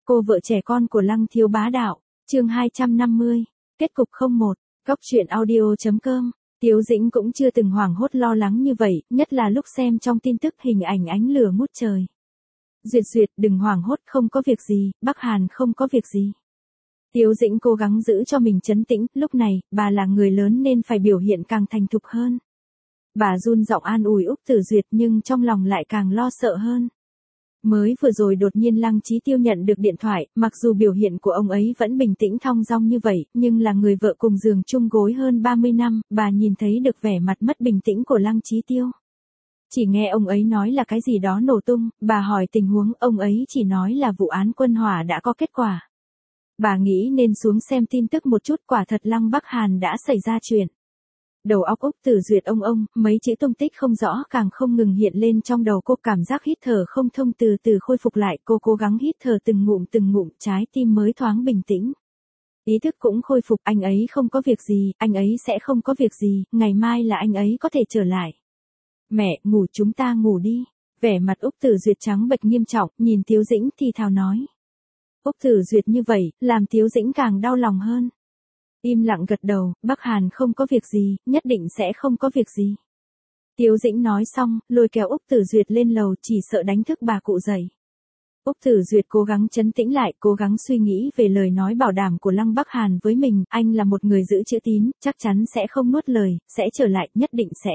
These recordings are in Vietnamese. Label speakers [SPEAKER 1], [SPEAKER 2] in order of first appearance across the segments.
[SPEAKER 1] Cô vợ trẻ con của Lăng Thiếu Bá Đạo, chương 250, kết cục 01, Góc Chuyện Audio.com. Tiếu Dĩnh cũng chưa từng hoảng hốt lo lắng như vậy, nhất là lúc xem trong tin tức hình ảnh ánh lửa ngút trời. Duyệt, đừng hoảng hốt, không có việc gì, Bắc Hàn không có việc gì. Tiếu Dĩnh cố gắng giữ cho mình trấn tĩnh, lúc này, bà là người lớn nên phải biểu hiện càng thành thục hơn. Bà run giọng an ủi Úc Tử Duyệt nhưng trong lòng lại càng lo sợ hơn. Mới vừa rồi đột nhiên Lăng Chí Tiêu nhận được điện thoại, mặc dù biểu hiện của ông ấy vẫn bình tĩnh thong dong như vậy, nhưng là người vợ cùng giường chung gối hơn 30 năm, bà nhìn thấy được vẻ mặt mất bình tĩnh của Lăng Chí Tiêu. Chỉ nghe ông ấy nói là cái gì đó nổ tung, bà hỏi tình huống, ông ấy chỉ nói là vụ án Quân Hỏa đã có kết quả. Bà nghĩ nên xuống xem tin tức một chút, quả thật Lăng Bắc Hàn đã xảy ra chuyện. Đầu óc Úc Tử Duyệt ông, mấy chữ tung tích không rõ càng không ngừng hiện lên trong đầu cô, cảm giác hít thở không thông từ từ khôi phục lại, cô cố gắng hít thở từng ngụm, trái tim mới thoáng bình tĩnh. Ý thức cũng khôi phục, anh ấy không có việc gì, anh ấy sẽ không có việc gì, ngày mai là anh ấy có thể trở lại. Mẹ, ngủ, chúng ta ngủ đi. Vẻ mặt Úc Tử Duyệt trắng bệch nghiêm trọng, nhìn Tiếu Dĩnh thì thào nói. Úc Tử Duyệt như vậy, làm Tiếu Dĩnh càng đau lòng hơn. Im lặng gật đầu, Bắc Hàn không có việc gì, nhất định sẽ không có việc gì. Tiếu Dĩnh nói xong, lôi kéo Úc Tử Duyệt lên lầu, chỉ sợ đánh thức bà cụ dậy. Úc Tử Duyệt cố gắng trấn tĩnh lại, cố gắng suy nghĩ về lời nói bảo đảm của Lăng Bắc Hàn với mình, anh là một người giữ chữ tín, chắc chắn sẽ không nuốt lời, sẽ trở lại, nhất định sẽ.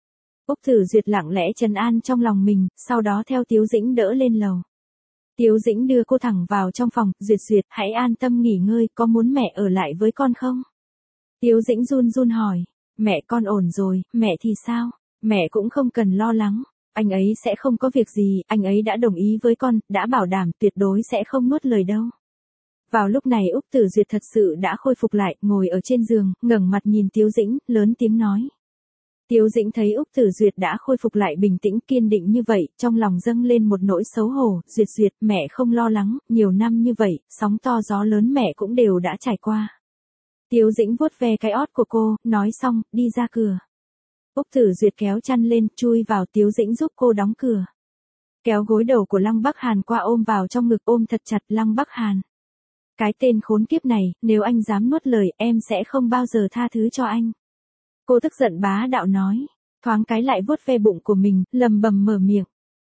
[SPEAKER 1] Úc Tử Duyệt lặng lẽ trấn an trong lòng mình, sau đó theo Tiếu Dĩnh đỡ lên lầu. Tiếu Dĩnh đưa cô thẳng vào trong phòng, Duyệt, hãy an tâm nghỉ ngơi, có muốn mẹ ở lại với con không? Tiếu Dĩnh run hỏi, mẹ con ổn rồi, mẹ thì sao? Mẹ cũng không cần lo lắng, anh ấy sẽ không có việc gì, anh ấy đã đồng ý với con, đã bảo đảm tuyệt đối sẽ không nuốt lời đâu. Vào lúc này Úc Tử Duyệt thật sự đã khôi phục lại, ngồi ở trên giường, ngẩng mặt nhìn Tiếu Dĩnh, lớn tiếng nói. Tiếu Dĩnh thấy Úc Tử Duyệt đã khôi phục lại bình tĩnh kiên định như vậy, trong lòng dâng lên một nỗi xấu hổ, Duyệt, mẹ không lo lắng, nhiều năm như vậy, sóng to gió lớn mẹ cũng đều đã trải qua. Tiếu Dĩnh vuốt ve cái ót của cô, nói xong, đi ra cửa. Úc Tử Duyệt kéo chăn lên, chui vào, Tiếu Dĩnh giúp cô đóng cửa. Kéo gối đầu của Lăng Bắc Hàn qua ôm vào trong ngực, ôm thật chặt. Lăng Bắc Hàn. Cái tên khốn kiếp này, nếu anh dám nuốt lời, em sẽ không bao giờ tha thứ cho anh. Cô tức giận bá đạo nói, thoáng cái lại vuốt ve bụng của mình, lầm bầm mở miệng.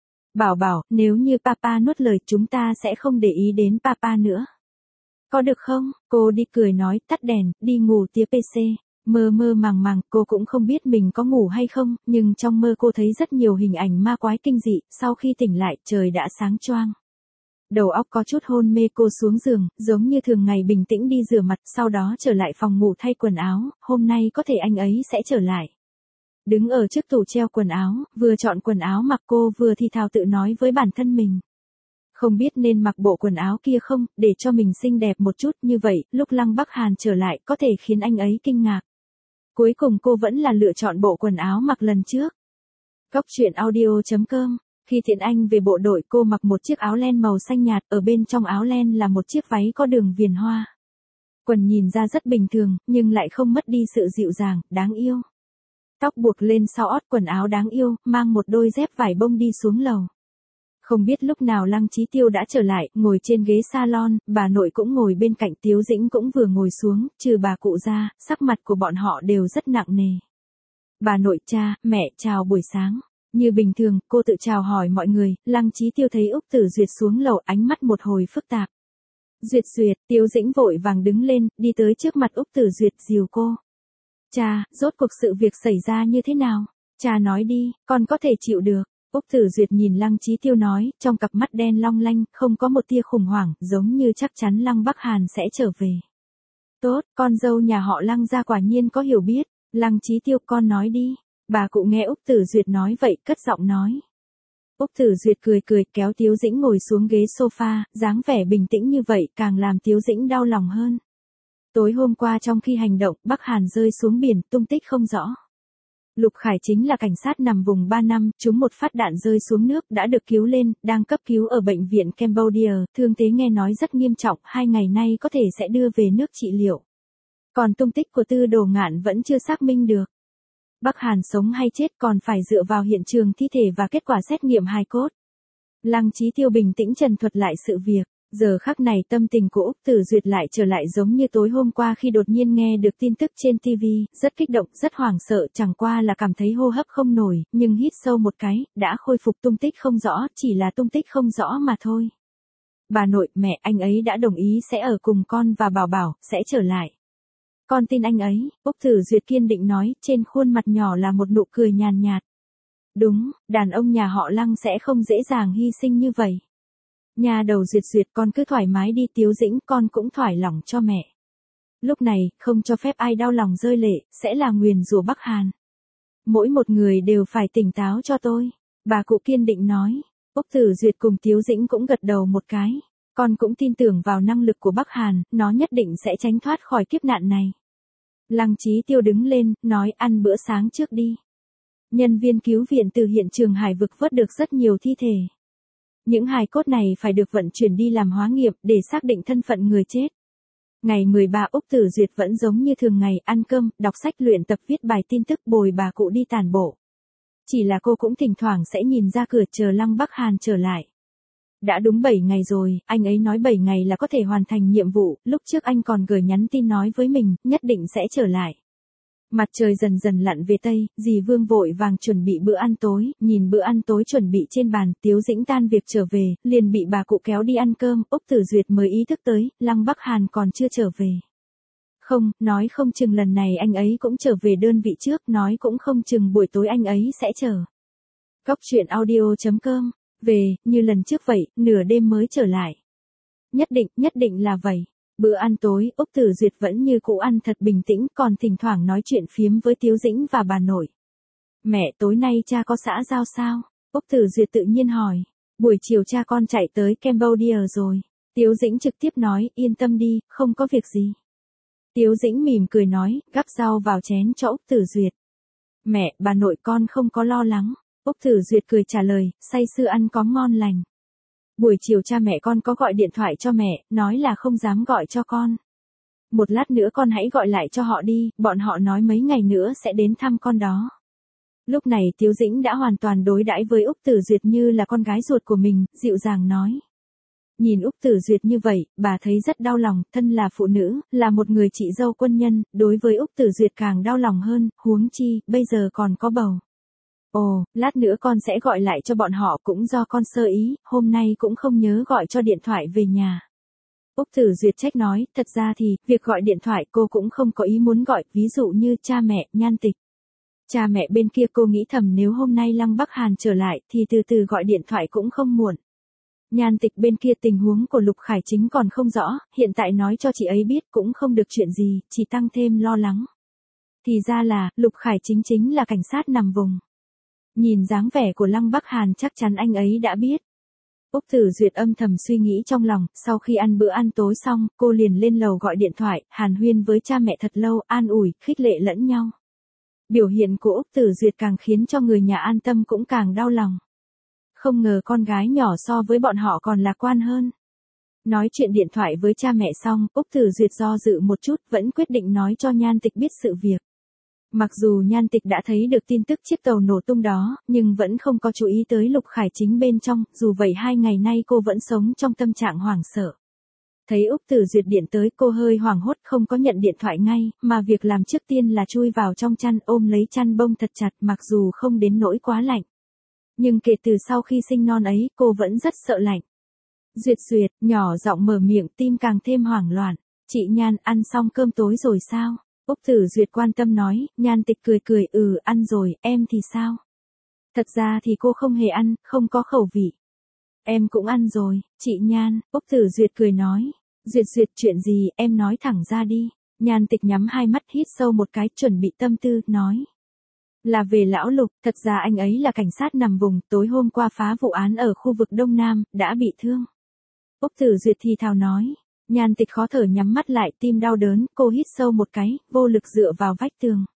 [SPEAKER 1] Bảo, nếu như papa nuốt lời chúng ta sẽ không để ý đến papa nữa. Có được không? Cô đi cười nói, tắt đèn, đi ngủ tía PC. Mơ màng, cô cũng không biết mình có ngủ hay không, nhưng trong mơ cô thấy rất nhiều hình ảnh ma quái kinh dị, sau khi tỉnh lại trời đã sáng choang. Đầu óc có chút hôn mê, cô xuống giường, giống như thường ngày bình tĩnh đi rửa mặt, sau đó trở lại phòng ngủ thay quần áo, hôm nay có thể anh ấy sẽ trở lại. Đứng ở trước tủ treo quần áo, vừa chọn quần áo mặc cô vừa thì thào tự nói với bản thân mình. Không biết nên mặc bộ quần áo kia không, để cho mình xinh đẹp một chút, như vậy, lúc Lăng Bắc Hàn trở lại có thể khiến anh ấy kinh ngạc. Cuối cùng cô vẫn là lựa chọn bộ quần áo mặc lần trước. Góc Chuyện Audio.com. Khi Thiện Anh về bộ đội, cô mặc một chiếc áo len màu xanh nhạt, ở bên trong áo len là một chiếc váy có đường viền hoa. Quần nhìn ra rất bình thường, nhưng lại không mất đi sự dịu dàng, đáng yêu. Tóc buộc lên sau ót, quần áo đáng yêu, mang một đôi dép vải bông đi xuống lầu. Không biết lúc nào Lăng Chí Tiêu đã trở lại, ngồi trên ghế salon, bà nội cũng ngồi bên cạnh, Tiếu Dĩnh cũng vừa ngồi xuống, trừ bà cụ ra, sắc mặt của bọn họ đều rất nặng nề. Bà nội, cha, mẹ, chào buổi sáng. Như bình thường, cô tự chào hỏi mọi người, Lăng Chí Tiêu thấy Úc Tử Duyệt xuống lầu, ánh mắt một hồi phức tạp. Duyệt, Tiếu Dĩnh vội vàng đứng lên, đi tới trước mặt Úc Tử Duyệt, dìu cô. Cha, rốt cuộc sự việc xảy ra như thế nào? Cha nói đi, con có thể chịu được. Úc Tử Duyệt nhìn Lăng Chí Tiêu nói, trong cặp mắt đen long lanh, không có một tia khủng hoảng, giống như chắc chắn Lăng Bắc Hàn sẽ trở về. Tốt, con dâu nhà họ Lăng gia quả nhiên có hiểu biết. Lăng Chí Tiêu, con nói đi. Bà cụ nghe Úc Tử Duyệt nói vậy, cất giọng nói. Úc Tử Duyệt cười kéo Tiếu Dĩnh ngồi xuống ghế sofa, dáng vẻ bình tĩnh như vậy càng làm Tiếu Dĩnh đau lòng hơn. Tối hôm qua trong khi hành động, Bắc Hàn rơi xuống biển, tung tích không rõ. Lục Khải chính là cảnh sát nằm vùng 3 năm, trúng một phát đạn rơi xuống nước, đã được cứu lên, đang cấp cứu ở bệnh viện Cambodia, thương thế nghe nói rất nghiêm trọng, 2 ngày nay có thể sẽ đưa về nước trị liệu. Còn tung tích của Tư Đồ Ngạn vẫn chưa xác minh được. Bắc Hàn sống hay chết còn phải dựa vào hiện trường thi thể và kết quả xét nghiệm hài cốt. Lăng Chí Tiêu bình tĩnh trần thuật lại sự việc. Giờ khắc này tâm tình của Úc Tử Duyệt lại trở lại giống như tối hôm qua khi đột nhiên nghe được tin tức trên TV, rất kích động, rất hoảng sợ, chẳng qua là cảm thấy hô hấp không nổi, nhưng hít sâu một cái, đã khôi phục tung tích không rõ, chỉ là tung tích không rõ mà thôi. Bà nội, mẹ, anh ấy đã đồng ý sẽ ở cùng con và Bảo Bảo, sẽ trở lại. Con tin anh ấy, Úc Tử Duyệt kiên định nói, trên khuôn mặt nhỏ là một nụ cười nhàn nhạt. Đúng, đàn ông nhà họ Lăng sẽ không dễ dàng hy sinh như vậy. Nhà đầu Duyệt Duyệt, con cứ thoải mái đi, Tiếu Dĩnh, con cũng thoải lòng cho mẹ. Lúc này, không cho phép ai đau lòng rơi lệ, sẽ là nguyền rủa Bắc Hàn. Mỗi một người đều phải tỉnh táo cho tôi. Bà cụ kiên định nói. Úc Tử Duyệt cùng Tiếu Dĩnh cũng gật đầu một cái. Con cũng tin tưởng vào năng lực của Bắc Hàn, nó nhất định sẽ tránh thoát khỏi kiếp nạn này. Lăng Chí Tiêu đứng lên, nói ăn bữa sáng trước đi. Nhân viên cứu viện từ hiện trường hải vực vớt được rất nhiều thi thể. Những hài cốt này phải được vận chuyển đi làm hóa nghiệm để xác định thân phận người chết. Ngày 13 Úc Tử Duyệt vẫn giống như thường ngày ăn cơm, đọc sách, luyện tập viết bài tin tức, bồi bà cụ đi tản bộ. Chỉ là cô cũng thỉnh thoảng sẽ nhìn ra cửa chờ Lăng Bắc Hàn trở lại. Đã đúng 7 ngày rồi, anh ấy nói 7 ngày là có thể hoàn thành nhiệm vụ, lúc trước anh còn gửi nhắn tin nói với mình, nhất định sẽ trở lại. Mặt trời dần dần lặn về Tây, dì Vương vội vàng chuẩn bị bữa ăn tối, nhìn bữa ăn tối chuẩn bị trên bàn, Tiếu Dĩnh tan việc trở về, liền bị bà cụ kéo đi ăn cơm, Úc Tử Duyệt mới ý thức tới, Lăng Bắc Hàn còn chưa trở về. Không, nói không chừng lần này anh ấy cũng trở về đơn vị trước, nói cũng không chừng buổi tối anh ấy sẽ chờ. Cóc truyện audio.com, về, như lần trước vậy, nửa đêm mới trở lại. Nhất định là vậy. Bữa ăn tối, Úc Tử Duyệt vẫn như cũ ăn thật bình tĩnh, còn thỉnh thoảng nói chuyện phiếm với Tiếu Dĩnh và bà nội. Mẹ, tối nay cha có xã giao sao? Úc Tử Duyệt tự nhiên hỏi. Buổi chiều cha con chạy tới Cambodia rồi. Tiếu Dĩnh trực tiếp nói, yên tâm đi, không có việc gì. Tiếu Dĩnh mỉm cười nói, gắp rau vào chén cho Úc Tử Duyệt. Mẹ, bà nội con không có lo lắng. Úc Tử Duyệt cười trả lời, say sưa ăn có ngon lành. Buổi chiều cha mẹ con có gọi điện thoại cho mẹ, nói là không dám gọi cho con. Một lát nữa con hãy gọi lại cho họ đi, bọn họ nói mấy ngày nữa sẽ đến thăm con đó. Lúc này Tiếu Dĩnh đã hoàn toàn đối đãi với Úc Tử Duyệt như là con gái ruột của mình, dịu dàng nói. Nhìn Úc Tử Duyệt như vậy, bà thấy rất đau lòng, thân là phụ nữ, là một người chị dâu quân nhân, đối với Úc Tử Duyệt càng đau lòng hơn, huống chi, bây giờ còn có bầu. Ồ, lát nữa con sẽ gọi lại cho bọn họ, cũng do con sơ ý, hôm nay cũng không nhớ gọi cho điện thoại về nhà. Úc Tử Duyệt trách nói, thật ra thì, việc gọi điện thoại cô cũng không có ý muốn gọi, ví dụ như cha mẹ, Nhan Tịch. Cha mẹ bên kia cô nghĩ thầm nếu hôm nay Lăng Bắc Hàn trở lại thì từ từ gọi điện thoại cũng không muộn. Nhan Tịch bên kia tình huống của Lục Khải Chính còn không rõ, hiện tại nói cho chị ấy biết cũng không được chuyện gì, chỉ tăng thêm lo lắng. Thì ra là, Lục Khải chính là cảnh sát nằm vùng. Nhìn dáng vẻ của Lăng Bắc Hàn chắc chắn anh ấy đã biết. Úc Tử Duyệt âm thầm suy nghĩ trong lòng, sau khi ăn bữa ăn tối xong, cô liền lên lầu gọi điện thoại, hàn huyên với cha mẹ thật lâu, an ủi, khích lệ lẫn nhau. Biểu hiện của Úc Tử Duyệt càng khiến cho người nhà an tâm cũng càng đau lòng. Không ngờ con gái nhỏ so với bọn họ còn lạc quan hơn. Nói chuyện điện thoại với cha mẹ xong, Úc Tử Duyệt do dự một chút, vẫn quyết định nói cho Nhan Tịch biết sự việc. Mặc dù Nhan Tịch đã thấy được tin tức chiếc tàu nổ tung đó, nhưng vẫn không có chú ý tới Lục Khải Chính bên trong, dù vậy 2 ngày nay cô vẫn sống trong tâm trạng hoảng sợ. Thấy Úc Tử Duyệt điện tới, cô hơi hoảng hốt, không có nhận điện thoại ngay, mà việc làm trước tiên là chui vào trong chăn ôm lấy chăn bông thật chặt, mặc dù không đến nỗi quá lạnh. Nhưng kể từ sau khi sinh non ấy, cô vẫn rất sợ lạnh. Duyệt Duyệt, nhỏ giọng mở miệng, tim càng thêm hoảng loạn. Chị Nhan, ăn xong cơm tối rồi sao? Úc Tử Duyệt quan tâm nói, Nhan Tịch cười, ăn rồi, em thì sao? Thật ra thì cô không hề ăn, không có khẩu vị. Em cũng ăn rồi, chị Nhan, Úc Tử Duyệt cười nói. Duyệt, chuyện gì, em nói thẳng ra đi. Nhan Tịch nhắm hai mắt hít sâu một cái, chuẩn bị tâm tư, nói. Là về lão Lục, thật ra anh ấy là cảnh sát nằm vùng, tối hôm qua phá vụ án ở khu vực Đông Nam, đã bị thương. Úc Tử Duyệt thì thào nói. Nhan Tịch khó thở nhắm mắt lại, tim đau đớn, cô hít sâu một cái, vô lực dựa vào vách tường.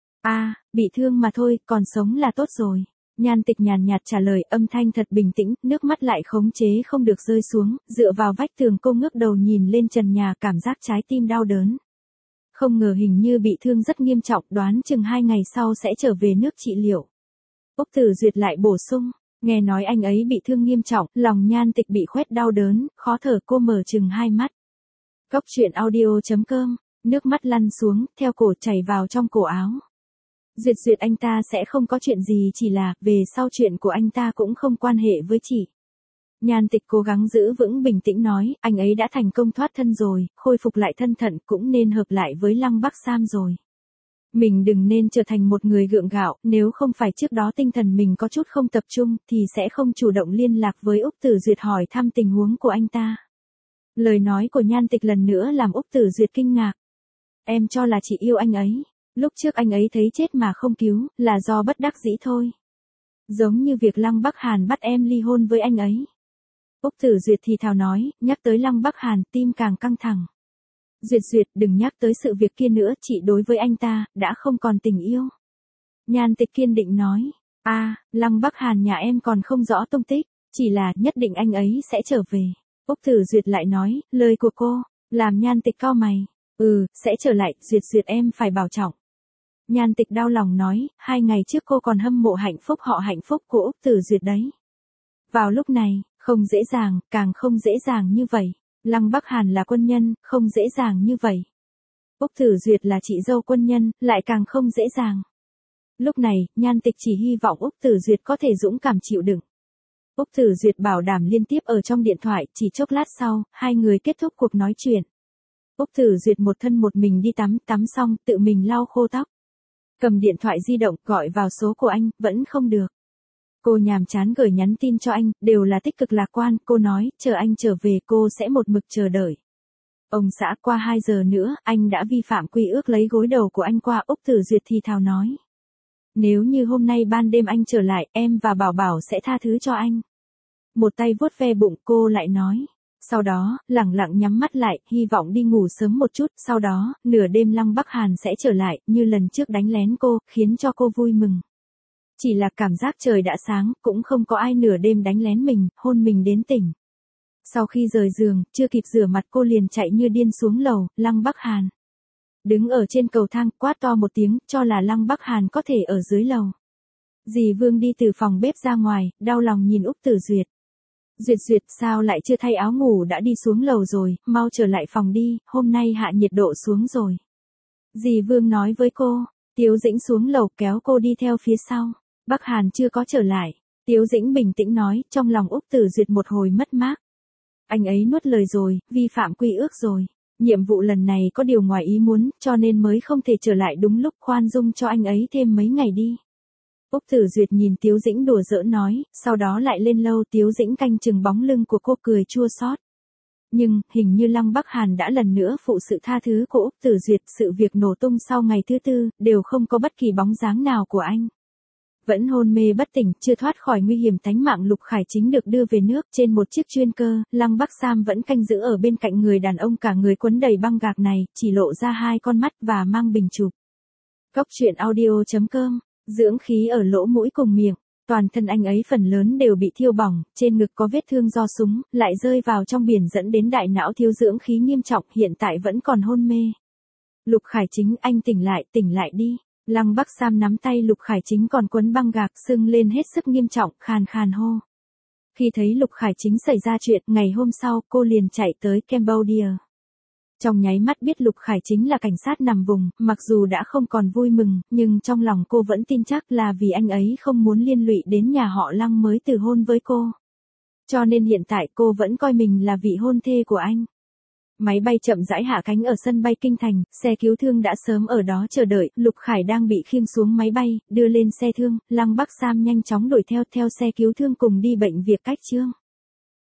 [SPEAKER 1] Bị thương mà thôi, còn sống là tốt rồi. Nhan Tịch nhàn nhạt trả lời, âm thanh thật bình tĩnh, nước mắt lại khống chế không được rơi xuống, dựa vào vách tường cô ngước đầu nhìn lên trần nhà, cảm giác trái tim đau đớn. Không ngờ hình như bị thương rất nghiêm trọng, đoán chừng 2 ngày sau sẽ trở về nước trị liệu. Úc Tử Duyệt lại bổ sung, Nghe nói anh ấy bị thương nghiêm trọng, lòng Nhan Tịch bị khoét đau đớn, khó thở, cô mở trừng hai mắt. Cốc truyện audio.com, nước mắt lăn xuống, theo cổ chảy vào trong cổ áo. Duyệt anh ta sẽ không có chuyện gì, chỉ là, về sau chuyện của anh ta cũng không quan hệ với chị. Nhan Tịch cố gắng giữ vững bình tĩnh nói, anh ấy đã thành công thoát thân rồi, khôi phục lại thân thận, cũng nên hợp lại với Lăng Bắc Sam rồi. Mình đừng nên trở thành một người gượng gạo, nếu không phải trước đó tinh thần mình có chút không tập trung, thì sẽ không chủ động liên lạc với Úc Tử Duyệt hỏi thăm tình huống của anh ta. Lời nói của Nhan Tịch lần nữa làm Úc Tử Duyệt kinh ngạc. Em cho là chị yêu anh ấy. Lúc trước anh ấy thấy chết mà không cứu, là do bất đắc dĩ thôi. Giống như việc Lăng Bắc Hàn bắt em ly hôn với anh ấy. Úc Tử Duyệt thì thào nói, nhắc tới Lăng Bắc Hàn, tim càng căng thẳng. Duyệt, đừng nhắc tới sự việc kia nữa, chị đối với anh ta, đã không còn tình yêu. Nhan Tịch kiên định nói, Lăng Bắc Hàn nhà em còn không rõ tung tích, chỉ là nhất định anh ấy sẽ trở về. Úc Tử Duyệt lại nói, lời của cô, làm Nhan Tịch cau mày. Sẽ trở lại, Duyệt em phải bảo trọng. Nhan Tịch đau lòng nói, 2 ngày trước cô còn hâm mộ hạnh phúc họ Hạnh Phúc của Úc Tử Duyệt đấy. Vào lúc này, không dễ dàng, càng không dễ dàng như vậy. Lăng Bắc Hàn là quân nhân, không dễ dàng như vậy. Úc Tử Duyệt là chị dâu quân nhân, lại càng không dễ dàng. Lúc này, Nhan Tịch chỉ hy vọng Úc Tử Duyệt có thể dũng cảm chịu đựng. Úc Tử Duyệt bảo đảm liên tiếp ở trong điện thoại, chỉ chốc lát sau, hai người kết thúc cuộc nói chuyện. Úc Tử Duyệt một thân một mình đi tắm xong, tự mình lau khô tóc. Cầm điện thoại di động, gọi vào số của anh, vẫn không được. Cô nhàm chán gửi nhắn tin cho anh, đều là tích cực lạc quan, cô nói, chờ anh trở về cô sẽ một mực chờ đợi. Ông xã, qua 2 giờ nữa, anh đã vi phạm quy ước lấy gối đầu của anh qua. Úc Tử Duyệt thì thào nói. Nếu như hôm nay ban đêm anh trở lại, em và Bảo Bảo sẽ tha thứ cho anh. Một tay vuốt ve bụng, cô lại nói. Sau đó, lẳng lặng nhắm mắt lại, hy vọng đi ngủ sớm một chút, sau đó, nửa đêm Lăng Bắc Hàn sẽ trở lại, như lần trước đánh lén cô, khiến cho cô vui mừng. Chỉ là cảm giác trời đã sáng, cũng không có ai nửa đêm đánh lén mình, hôn mình đến tỉnh. Sau khi rời giường, chưa kịp rửa mặt cô liền chạy như điên xuống lầu, Lăng Bắc Hàn. Đứng ở trên cầu thang, quát to một tiếng, cho là Lăng Bắc Hàn có thể ở dưới lầu. Dì Vương đi từ phòng bếp ra ngoài, đau lòng nhìn Úc Tử Duyệt. Duyệt, sao lại chưa thay áo ngủ đã đi xuống lầu rồi, mau trở lại phòng đi, hôm nay hạ nhiệt độ xuống rồi. Dì Vương nói với cô, Tiếu Dĩnh xuống lầu kéo cô đi theo phía sau. Bắc Hàn chưa có trở lại. Tiếu Dĩnh bình tĩnh nói, trong lòng Úc Tử Duyệt một hồi mất mát. Anh ấy nuốt lời rồi, vi phạm quy ước rồi. Nhiệm vụ lần này có điều ngoài ý muốn, cho nên mới không thể trở lại đúng lúc, khoan dung cho anh ấy thêm mấy ngày đi. Úc Tử Duyệt nhìn Tiếu Dĩnh đùa giỡn nói, sau đó lại lên lâu. Tiếu Dĩnh canh chừng bóng lưng của cô cười chua xót. Nhưng, hình như Lăng Bắc Hàn đã lần nữa phụ sự tha thứ của Úc Tử Duyệt, sự việc nổ tung sau ngày thứ 4, đều không có bất kỳ bóng dáng nào của anh. Vẫn hôn mê bất tỉnh, chưa thoát khỏi nguy hiểm tánh mạng, Lục Khải Chính được đưa về nước trên một chiếc chuyên cơ, Lăng Bắc Sam vẫn canh giữ ở bên cạnh người đàn ông cả người quấn đầy băng gạc này, chỉ lộ ra 2 con mắt và mang bình chụp. Cốc truyện audio.com, dưỡng khí ở lỗ mũi cùng miệng, toàn thân anh ấy phần lớn đều bị thiêu bỏng, trên ngực có vết thương do súng, lại rơi vào trong biển dẫn đến đại não thiếu dưỡng khí nghiêm trọng, hiện tại vẫn còn hôn mê. Lục Khải Chính, anh tỉnh lại đi. Lăng Bắc Sam nắm tay Lục Khải Chính còn quấn băng gạc, sưng lên hết sức nghiêm trọng, khàn khàn hô. Khi thấy Lục Khải Chính xảy ra chuyện, ngày hôm sau, cô liền chạy tới Cambodia. Trong nháy mắt biết Lục Khải Chính là cảnh sát nằm vùng, mặc dù đã không còn vui mừng, nhưng trong lòng cô vẫn tin chắc là vì anh ấy không muốn liên lụy đến nhà họ Lăng mới từ hôn với cô. Cho nên hiện tại cô vẫn coi mình là vị hôn thê của anh. Máy bay chậm rãi hạ cánh ở sân bay Kinh Thành, xe cứu thương đã sớm ở đó chờ đợi, Lục Khải đang bị khiêng xuống máy bay, đưa lên xe thương, Lăng Bắc Sam nhanh chóng đuổi theo xe cứu thương cùng đi bệnh viện Cách Trương.